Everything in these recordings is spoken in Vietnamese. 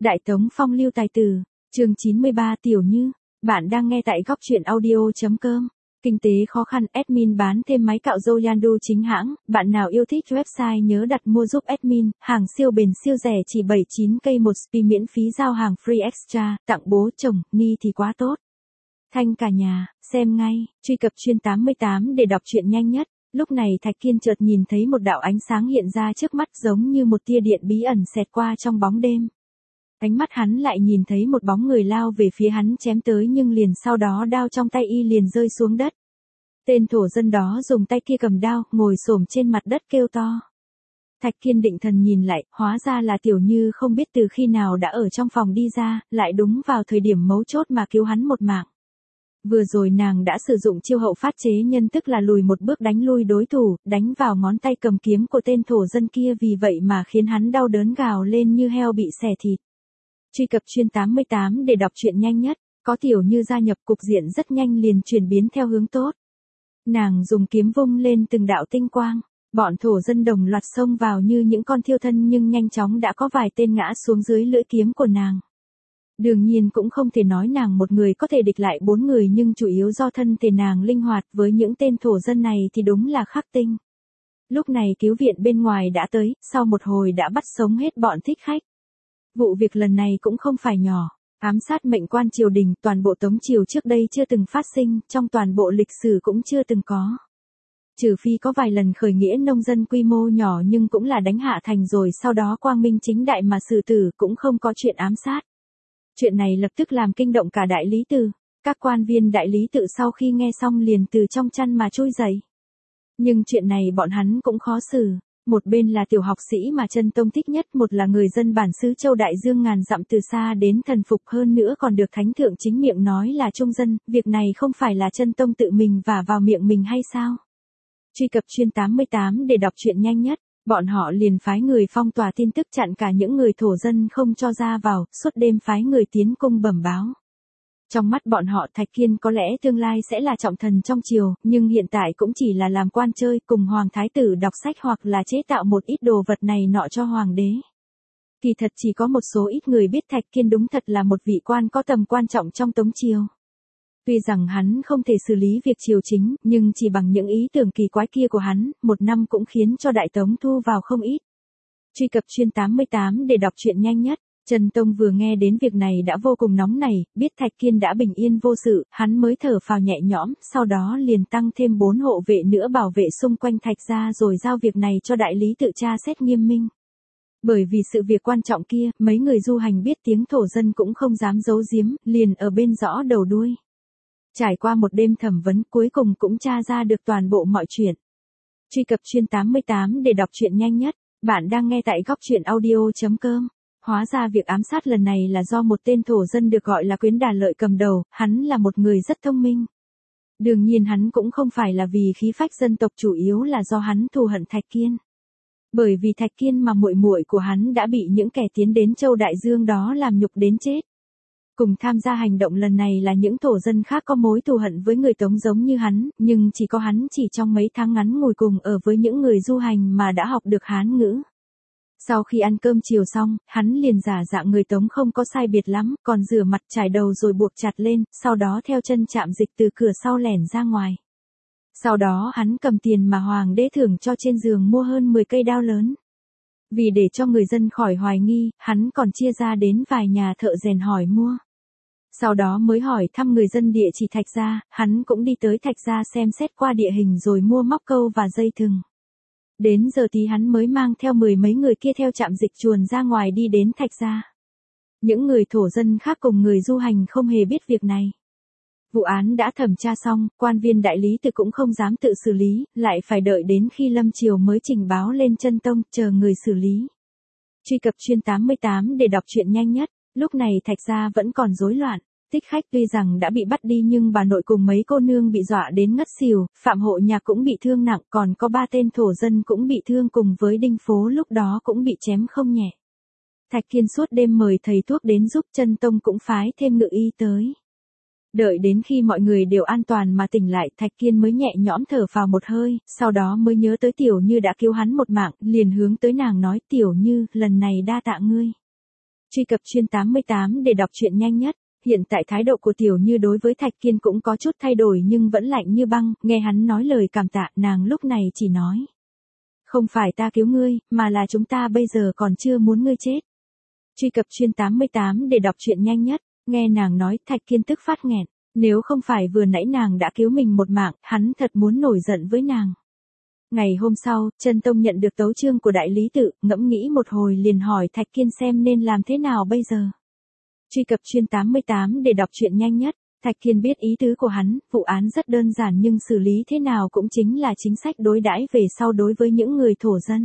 Đại Tống phong lưu tài tử, chương 93 Tiểu Như, bạn đang nghe tại góc truyện audio.com. Kinh tế khó khăn, admin bán thêm máy cạo râu Yandu chính hãng, bạn nào yêu thích website nhớ đặt mua giúp admin, hàng siêu bền siêu rẻ chỉ 79k một spi miễn phí giao hàng free extra, tặng bố chồng, ni thì quá tốt. Thanh cả nhà, xem ngay, truy cập chuyên 88 để đọc truyện nhanh nhất. Lúc này Thạch Kiên chợt nhìn thấy một đạo ánh sáng hiện ra trước mắt giống như một tia điện bí ẩn xẹt qua trong bóng đêm. Ánh mắt hắn lại nhìn thấy một bóng người lao về phía hắn chém tới nhưng liền sau đó đao trong tay y liền rơi xuống đất. Tên thổ dân đó dùng tay kia cầm đao, ngồi xổm trên mặt đất kêu to. Thạch Kiên định thần nhìn lại, hóa ra là Tiểu Như không biết từ khi nào đã ở trong phòng đi ra, lại đúng vào thời điểm mấu chốt mà cứu hắn một mạng. Vừa rồi nàng đã sử dụng chiêu hậu phát chế nhân, tức là lùi một bước đánh lui đối thủ, đánh vào ngón tay cầm kiếm của tên thổ dân kia, vì vậy mà khiến hắn đau đớn gào lên như heo bị xẻ thịt. Truy cập chuyên 88 để đọc truyện nhanh nhất, có Tiểu Như gia nhập cục diện rất nhanh liền chuyển biến theo hướng tốt. Nàng dùng kiếm vung lên từng đạo tinh quang, bọn thổ dân đồng loạt xông vào như những con thiêu thân nhưng nhanh chóng đã có vài tên ngã xuống dưới lưỡi kiếm của nàng. Đương nhiên cũng không thể nói nàng một người có thể địch lại 4 người, nhưng chủ yếu do thân thể nàng linh hoạt, với những tên thổ dân này thì đúng là khắc tinh. Lúc này cứu viện bên ngoài đã tới, sau một hồi đã bắt sống hết bọn thích khách. Vụ việc lần này cũng không phải nhỏ, ám sát mệnh quan triều đình, toàn bộ Tống triều trước đây chưa từng phát sinh, trong toàn bộ lịch sử cũng chưa từng có. Trừ phi có vài lần khởi nghĩa nông dân quy mô nhỏ nhưng cũng là đánh hạ thành rồi sau đó quang minh chính đại mà xử tử, cũng không có chuyện ám sát. Chuyện này lập tức làm kinh động cả đại lý tự. Các quan viên đại lý tự sau khi nghe xong liền từ trong chăn mà trôi dậy. Nhưng chuyện này bọn hắn cũng khó xử. Một bên là tiểu học sĩ mà Chân Tông thích nhất, một là người dân bản xứ Châu Đại Dương ngàn dặm từ xa đến thần phục, hơn nữa còn được thánh thượng chính miệng nói là trung dân, việc này không phải là Chân Tông tự mình vả vào miệng mình hay sao? Truy cập chuyên 88 để đọc truyện nhanh nhất. Bọn họ liền phái người phong tỏa tin tức, chặn cả những người thổ dân không cho ra vào, suốt đêm phái người tiến cung bẩm báo. Trong mắt bọn họ Thạch Kiên có lẽ tương lai sẽ là trọng thần trong triều, nhưng hiện tại cũng chỉ là làm quan chơi, cùng hoàng thái tử đọc sách hoặc là chế tạo một ít đồ vật này nọ cho hoàng đế. Kỳ thật chỉ có một số ít người biết Thạch Kiên đúng thật là một vị quan có tầm quan trọng trong Tống triều. Tuy rằng hắn không thể xử lý việc triều chính, nhưng chỉ bằng những ý tưởng kỳ quái kia của hắn, một năm cũng khiến cho Đại Tống thu vào không ít. Truy cập chuyên 88 để đọc truyện nhanh nhất. Trần Tông vừa nghe đến việc này đã vô cùng nóng nảy, biết Thạch Kiên đã bình yên vô sự, hắn mới thở phào nhẹ nhõm, sau đó liền tăng thêm 4 hộ vệ nữa bảo vệ xung quanh Thạch gia, rồi giao việc này cho đại lý tự tra xét nghiêm minh. Bởi vì sự việc quan trọng kia, mấy người du hành biết tiếng thổ dân cũng không dám giấu giếm, liền ở bên rõ đầu đuôi. Trải qua một đêm thẩm vấn, cuối cùng cũng tra ra được toàn bộ mọi chuyện. Truy cập chuyên 88 để đọc truyện nhanh nhất, bạn đang nghe tại góc truyện audio.com. Hóa ra việc ám sát lần này là do một tên thổ dân được gọi là Quyến Đà Lợi cầm đầu, hắn là một người rất thông minh. Đương nhiên hắn cũng không phải là vì khí phách dân tộc, chủ yếu là do hắn thù hận Thạch Kiên. Bởi vì Thạch Kiên mà muội muội của hắn đã bị những kẻ tiến đến Châu Đại Dương đó làm nhục đến chết. Cùng tham gia hành động lần này là những thổ dân khác có mối thù hận với người Tống giống như hắn, nhưng chỉ có hắn chỉ trong mấy tháng ngắn ngủi cùng ở với những người du hành mà đã học được Hán ngữ. Sau khi ăn cơm chiều xong, hắn liền giả dạng người Tống không có sai biệt lắm, còn rửa mặt trải đầu rồi buộc chặt lên, sau đó theo chân chạm dịch từ cửa sau lẻn ra ngoài. Sau đó hắn cầm tiền mà hoàng đế thưởng cho trên giường mua hơn 10 cây đao lớn. Vì để cho người dân khỏi hoài nghi, hắn còn chia ra đến vài nhà thợ rèn hỏi mua. Sau đó mới hỏi thăm người dân địa chỉ Thạch gia, hắn cũng đi tới Thạch gia xem xét qua địa hình rồi mua móc câu và dây thừng. Đến giờ thì hắn mới mang theo 10 mấy người kia theo trạm dịch chuồn ra ngoài đi đến Thạch gia. Những người thổ dân khác cùng người du hành không hề biết việc này. Vụ án đã thẩm tra xong, quan viên đại lý tự cũng không dám tự xử lý, lại phải đợi đến khi lâm triều mới trình báo lên Chân Tông, chờ người xử lý. Truy cập chuyên 88 để đọc truyện nhanh nhất. Lúc này Thạch gia vẫn còn rối loạn. Thích khách tuy rằng đã bị bắt đi nhưng bà nội cùng mấy cô nương bị dọa đến ngất xỉu, Phạm Hộ Nhạc cũng bị thương nặng, còn có 3 tên thổ dân cũng bị thương cùng với Đinh Phố lúc đó cũng bị chém không nhẹ. Thạch Kiên suốt đêm mời thầy thuốc đến giúp, Chân Tông cũng phái thêm ngự y tới. Đợi đến khi mọi người đều an toàn mà tỉnh lại, Thạch Kiên mới nhẹ nhõm thở phào một hơi, sau đó mới nhớ tới Tiểu Như đã cứu hắn một mạng, liền hướng tới nàng nói: Tiểu Như, lần này đa tạ ngươi. Truy cập chuyên 88 để đọc truyện nhanh nhất. Hiện tại thái độ của Tiểu Như đối với Thạch Kiên cũng có chút thay đổi nhưng vẫn lạnh như băng, nghe hắn nói lời cảm tạ, nàng lúc này chỉ nói. Không phải ta cứu ngươi, mà là chúng ta bây giờ còn chưa muốn ngươi chết. Truy cập chuyên 88 để đọc truyện nhanh nhất, nghe nàng nói Thạch Kiên tức phát nghẹn, nếu không phải vừa nãy nàng đã cứu mình một mạng, hắn thật muốn nổi giận với nàng. Ngày hôm sau, Chân Tông nhận được tấu chương của đại lý tự, ngẫm nghĩ một hồi liền hỏi Thạch Kiên xem nên làm thế nào bây giờ. Truy cập chuyên 88 để đọc truyện nhanh nhất, Thạch Kiên biết ý tứ của hắn, vụ án rất đơn giản nhưng xử lý thế nào cũng chính là chính sách đối đãi về sau đối với những người thổ dân.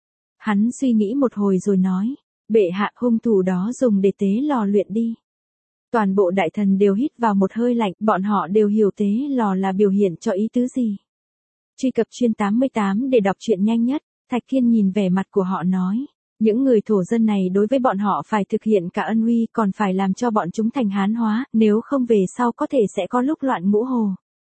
Hắn suy nghĩ một hồi rồi nói, bệ hạ hung thủ đó dùng để tế lò luyện đi. Toàn bộ đại thần đều hít vào một hơi lạnh, bọn họ đều hiểu tế lò là biểu hiện cho ý tứ gì. Truy cập chuyên 88 để đọc truyện nhanh nhất, Thạch Kiên nhìn vẻ mặt của họ nói, những người thổ dân này đối với bọn họ phải thực hiện cả ân uy còn phải làm cho bọn chúng thành Hán hóa, nếu không về sau có thể sẽ có lúc loạn ngũ hồ.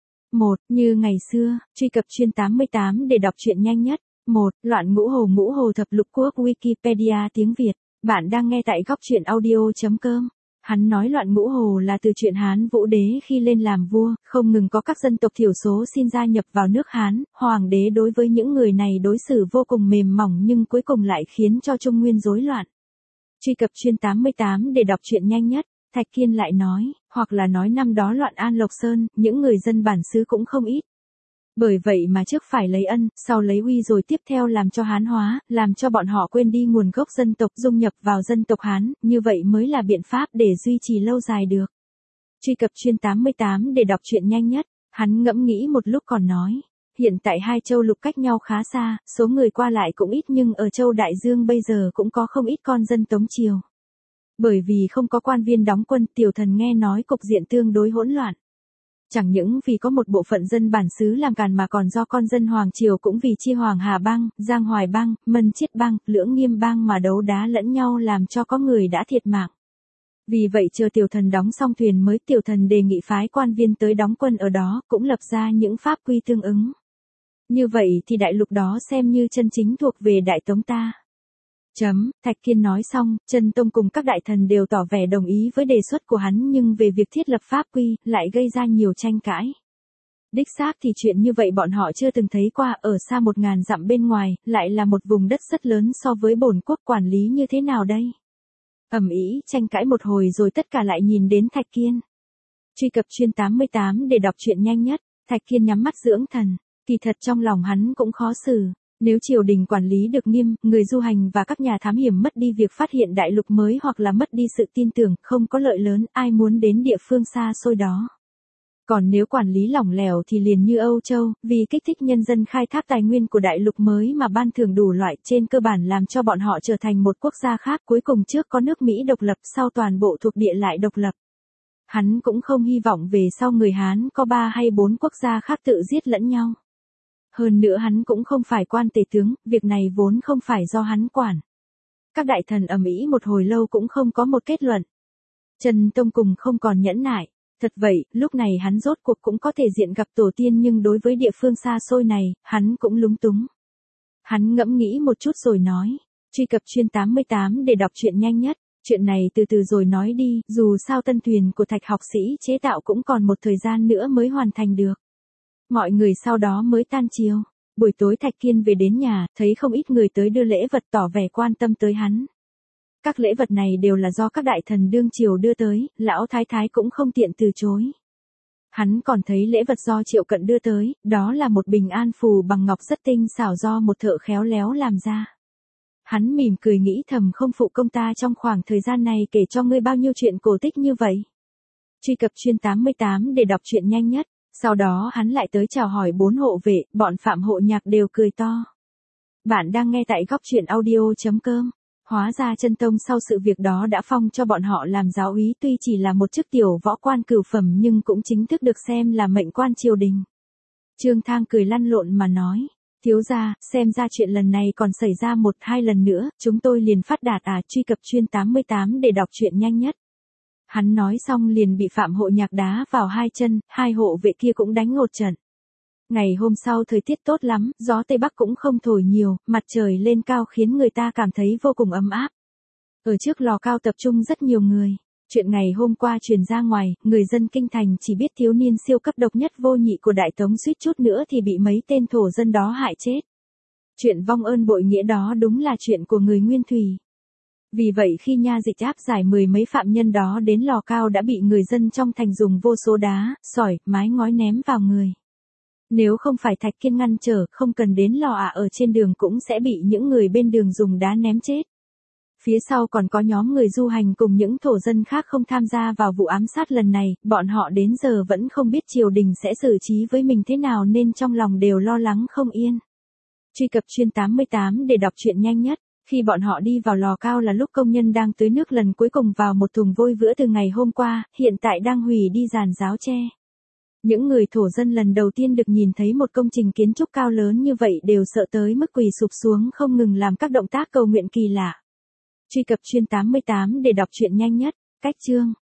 1. Như ngày xưa, truy cập chuyên 88 để đọc truyện nhanh nhất. 1. Loạn ngũ hồ thập lục quốc Wikipedia tiếng Việt. Bạn đang nghe tại góc truyện audio.com. Hắn nói loạn ngũ hồ là từ chuyện Hán Vũ Đế khi lên làm vua, không ngừng có các dân tộc thiểu số xin gia nhập vào nước Hán, hoàng đế đối với những người này đối xử vô cùng mềm mỏng nhưng cuối cùng lại khiến cho Trung Nguyên rối loạn. Truy cập chuyên 88 để đọc truyện nhanh nhất, Thạch Kiên lại nói, hoặc là nói năm đó loạn An Lộc Sơn, những người dân bản xứ cũng không ít. Bởi vậy mà trước phải lấy ân, sau lấy uy rồi tiếp theo làm cho Hán hóa, làm cho bọn họ quên đi nguồn gốc dân tộc dung nhập vào dân tộc Hán, như vậy mới là biện pháp để duy trì lâu dài được. Truy cập chuyên 88 để đọc truyện nhanh nhất, hắn ngẫm nghĩ một lúc còn nói, hiện tại hai châu lục cách nhau khá xa, số người qua lại cũng ít nhưng ở châu Đại Dương bây giờ cũng có không ít con dân Tống Triều. Bởi vì không có quan viên đóng quân, tiểu thần nghe nói cục diện tương đối hỗn loạn. Chẳng những vì có một bộ phận dân bản xứ làm càn mà còn do con dân Hoàng Triều cũng vì chia Hoàng Hà bang, Giang Hoài bang, Mân Chiết bang, Lưỡng Nghiêm bang mà đấu đá lẫn nhau làm cho có người đã thiệt mạng. Vì vậy chờ tiểu thần đóng xong thuyền mới tiểu thần đề nghị phái quan viên tới đóng quân ở đó, cũng lập ra những pháp quy tương ứng. Như vậy thì đại lục đó xem như chân chính thuộc về Đại Tống ta. Thạch Kiên nói xong, Chân Tông cùng các đại thần đều tỏ vẻ đồng ý với đề xuất của hắn nhưng về việc thiết lập pháp quy, lại gây ra nhiều tranh cãi. Đích xác thì chuyện như vậy bọn họ chưa từng thấy qua, ở xa 1000 dặm bên ngoài, lại là một vùng đất rất lớn so với bổn quốc quản lý như thế nào đây? Ầm ĩ tranh cãi một hồi rồi tất cả lại nhìn đến Thạch Kiên. Truy cập chuyên 88 để đọc truyện nhanh nhất, Thạch Kiên nhắm mắt dưỡng thần, kỳ thật trong lòng hắn cũng khó xử. Nếu triều đình quản lý được nghiêm, người du hành và các nhà thám hiểm mất đi việc phát hiện đại lục mới hoặc là mất đi sự tin tưởng, không có lợi lớn, ai muốn đến địa phương xa xôi đó. Còn nếu quản lý lỏng lẻo thì liền như Âu Châu, vì kích thích nhân dân khai thác tài nguyên của đại lục mới mà ban thưởng đủ loại, trên cơ bản làm cho bọn họ trở thành một quốc gia khác, cuối cùng trước có nước Mỹ độc lập, sau toàn bộ thuộc địa lại độc lập. Hắn cũng không hy vọng về sau người Hán có 3 hay 4 quốc gia khác tự giết lẫn nhau. Hơn nữa hắn cũng không phải quan tể tướng, việc này vốn không phải do hắn quản. Các đại thần ầm ĩ một hồi lâu cũng không có một kết luận. Chân Tông cùng không còn nhẫn nại. Thật vậy, lúc này hắn rốt cuộc cũng có thể diện gặp tổ tiên nhưng đối với địa phương xa xôi này, hắn cũng lúng túng. Hắn ngẫm nghĩ một chút rồi nói, truy cập chuyên 88 để đọc truyện nhanh nhất, chuyện này từ từ rồi nói đi, dù sao tân thuyền của Thạch học sĩ chế tạo cũng còn một thời gian nữa mới hoàn thành được. Mọi người sau đó mới tan chiều. Buổi tối Thạch Kiên về đến nhà, thấy không ít người tới đưa lễ vật tỏ vẻ quan tâm tới hắn. Các lễ vật này đều là do các đại thần đương triều đưa tới, lão thái thái cũng không tiện từ chối. Hắn còn thấy lễ vật do Triệu Cận đưa tới, đó là một bình an phù bằng ngọc rất tinh xảo do một thợ khéo léo làm ra. Hắn mỉm cười nghĩ thầm không phụ công ta trong khoảng thời gian này kể cho ngươi bao nhiêu chuyện cổ tích như vậy. Truy cập chuyên 88 để đọc truyện nhanh nhất. Sau đó hắn lại tới chào hỏi 4 hộ vệ, bọn Phạm Hộ Nhạc đều cười to. Bạn đang nghe tại góc truyện audio.com. Hóa ra Chân Tông sau sự việc đó đã phong cho bọn họ làm giáo úy, tuy chỉ là một chức tiểu võ quan cửu phẩm nhưng cũng chính thức được xem là mệnh quan triều đình. Trương Thang cười lăn lộn mà nói, thiếu gia, xem ra chuyện lần này còn xảy ra 1-2 lần nữa, chúng tôi liền phát đạt truy cập chuyên 88 để đọc truyện nhanh nhất. Hắn nói xong liền bị Phạm Hộ Nhạc đá vào 2 chân, 2 hộ vệ kia cũng đánh ngột trận. Ngày hôm sau thời tiết tốt lắm, gió Tây Bắc cũng không thổi nhiều, mặt trời lên cao khiến người ta cảm thấy vô cùng ấm áp. Ở trước lò cao tập trung rất nhiều người. Chuyện ngày hôm qua truyền ra ngoài, người dân kinh thành chỉ biết thiếu niên siêu cấp độc nhất vô nhị của Đại Tống suýt chút nữa thì bị mấy tên thổ dân đó hại chết. Chuyện vong ơn bội nghĩa đó đúng là chuyện của người Nguyên Thủy. Vì vậy khi nha dịch áp giải 10 mấy phạm nhân đó đến lò cao đã bị người dân trong thành dùng vô số đá, sỏi, mái ngói ném vào người. Nếu không phải Thạch Kiên ngăn trở, không cần đến lò ở trên đường cũng sẽ bị những người bên đường dùng đá ném chết. Phía sau còn có nhóm người du hành cùng những thổ dân khác không tham gia vào vụ ám sát lần này, bọn họ đến giờ vẫn không biết triều đình sẽ xử trí với mình thế nào nên trong lòng đều lo lắng không yên. Truy cập chuyên 88 để đọc truyện nhanh nhất. Khi bọn họ đi vào lò cao là lúc công nhân đang tưới nước lần cuối cùng vào một thùng vôi vữa từ ngày hôm qua, hiện tại đang hủy đi giàn giáo tre. Những người thổ dân lần đầu tiên được nhìn thấy một công trình kiến trúc cao lớn như vậy đều sợ tới mức quỳ sụp xuống không ngừng làm các động tác cầu nguyện kỳ lạ. Truy cập chuyên 88 để đọc truyện nhanh nhất. Cách chương